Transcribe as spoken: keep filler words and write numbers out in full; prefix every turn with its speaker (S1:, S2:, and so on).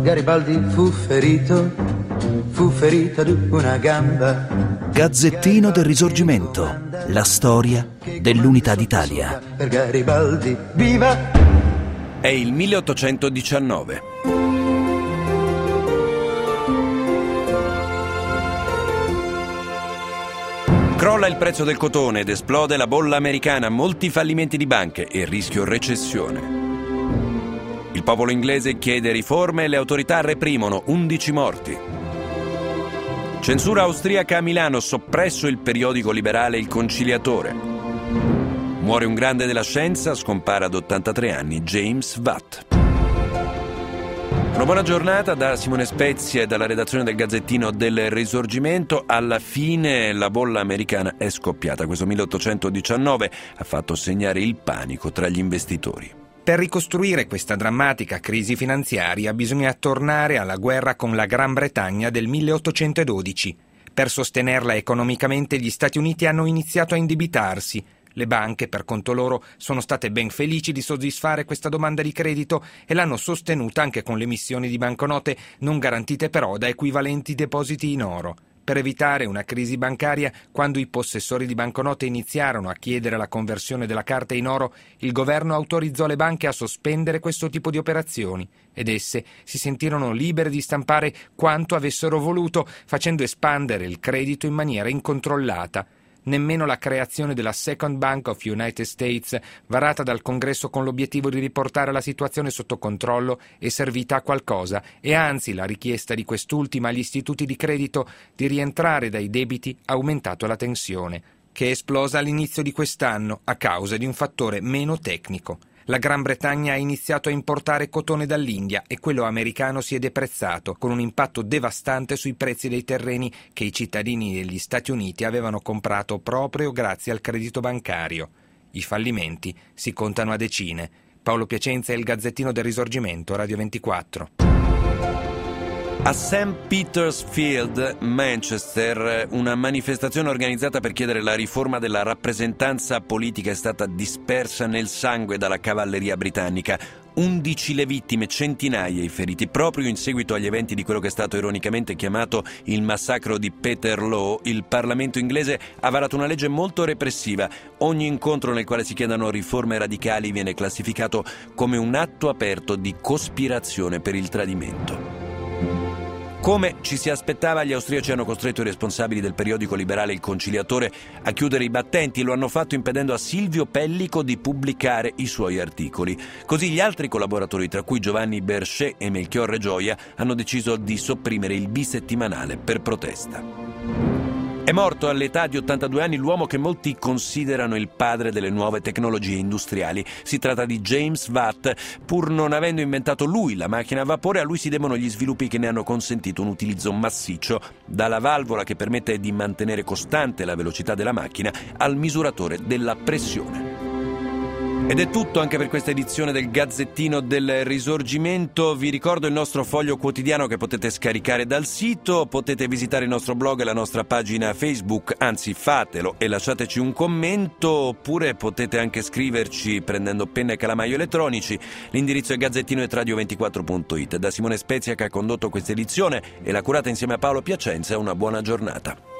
S1: Garibaldi fu ferito, fu ferito ad una gamba.
S2: Gazzettino del Risorgimento, la storia dell'unità d'Italia.
S1: Per Garibaldi, viva!
S3: È il milleottocentodiciannove. Crolla il prezzo del cotone ed esplode la bolla americana, molti fallimenti di banche e rischio recessione. Il popolo inglese chiede riforme e le autorità reprimono, undici morti. Censura austriaca a Milano, soppresso il periodico liberale Il Conciliatore. Muore un grande della scienza, scompare ad ottantatré anni, James Watt. Una buona giornata da Simone Spezia e dalla redazione del Gazzettino del Risorgimento. Alla fine la bolla americana è scoppiata. Questo milleottocentodiciannove ha fatto segnare il panico tra gli investitori.
S4: Per ricostruire questa drammatica crisi finanziaria bisogna tornare alla guerra con la Gran Bretagna del milleottocentododici. Per sostenerla economicamente gli Stati Uniti hanno iniziato a indebitarsi. Le banche, per conto loro, sono state ben felici di soddisfare questa domanda di credito e l'hanno sostenuta anche con l'emissione di banconote, non garantite però da equivalenti depositi in oro. Per evitare una crisi bancaria, quando i possessori di banconote iniziarono a chiedere la conversione della carta in oro, il governo autorizzò le banche a sospendere questo tipo di operazioni ed esse si sentirono libere di stampare quanto avessero voluto, facendo espandere il credito in maniera incontrollata. Nemmeno la creazione della Second Bank of United States, varata dal Congresso con l'obiettivo di riportare la situazione sotto controllo, è servita a qualcosa, e anzi la richiesta di quest'ultima agli istituti di credito di rientrare dai debiti ha aumentato la tensione, che è esplosa all'inizio di quest'anno a causa di un fattore meno tecnico. La Gran Bretagna ha iniziato a importare cotone dall'India e quello americano si è deprezzato, con un impatto devastante sui prezzi dei terreni che i cittadini degli Stati Uniti avevano comprato proprio grazie al credito bancario. I fallimenti si contano a decine. Paolo Piacenza e il Gazzettino del Risorgimento, Radio ventiquattro.
S3: A Saint Peter's Field, Manchester, una manifestazione organizzata per chiedere la riforma della rappresentanza politica è stata dispersa nel sangue dalla cavalleria britannica. undici le vittime, centinaia i feriti. Proprio in seguito agli eventi di quello che è stato ironicamente chiamato il massacro di Peterloo, il Parlamento inglese ha varato una legge molto repressiva. Ogni incontro nel quale si chiedano riforme radicali viene classificato come un atto aperto di cospirazione per il tradimento. Come ci si aspettava, gli austriaci hanno costretto i responsabili del periodico liberale Il Conciliatore a chiudere i battenti. Lo hanno fatto impedendo a Silvio Pellico di pubblicare i suoi articoli. Così gli altri collaboratori, tra cui Giovanni Berchet e Melchiorre Gioia, hanno deciso di sopprimere il bisettimanale per protesta. È morto all'età di ottantadue anni l'uomo che molti considerano il padre delle nuove tecnologie industriali. Si tratta di James Watt. Pur non avendo inventato lui la macchina a vapore, a lui si devono gli sviluppi che ne hanno consentito un utilizzo massiccio, dalla valvola che permette di mantenere costante la velocità della macchina al misuratore della pressione. Ed è tutto anche per questa edizione del Gazzettino del Risorgimento. Vi ricordo il nostro foglio quotidiano che potete scaricare dal sito, potete visitare il nostro blog e la nostra pagina Facebook, anzi fatelo e lasciateci un commento, oppure potete anche scriverci prendendo penna e calamaio elettronici. L'indirizzo è gazzettino chiocciola radio ventiquattro punto it. Da Simone Spezia, che ha condotto questa edizione e l'ha curata insieme a Paolo Piacenza, una buona giornata.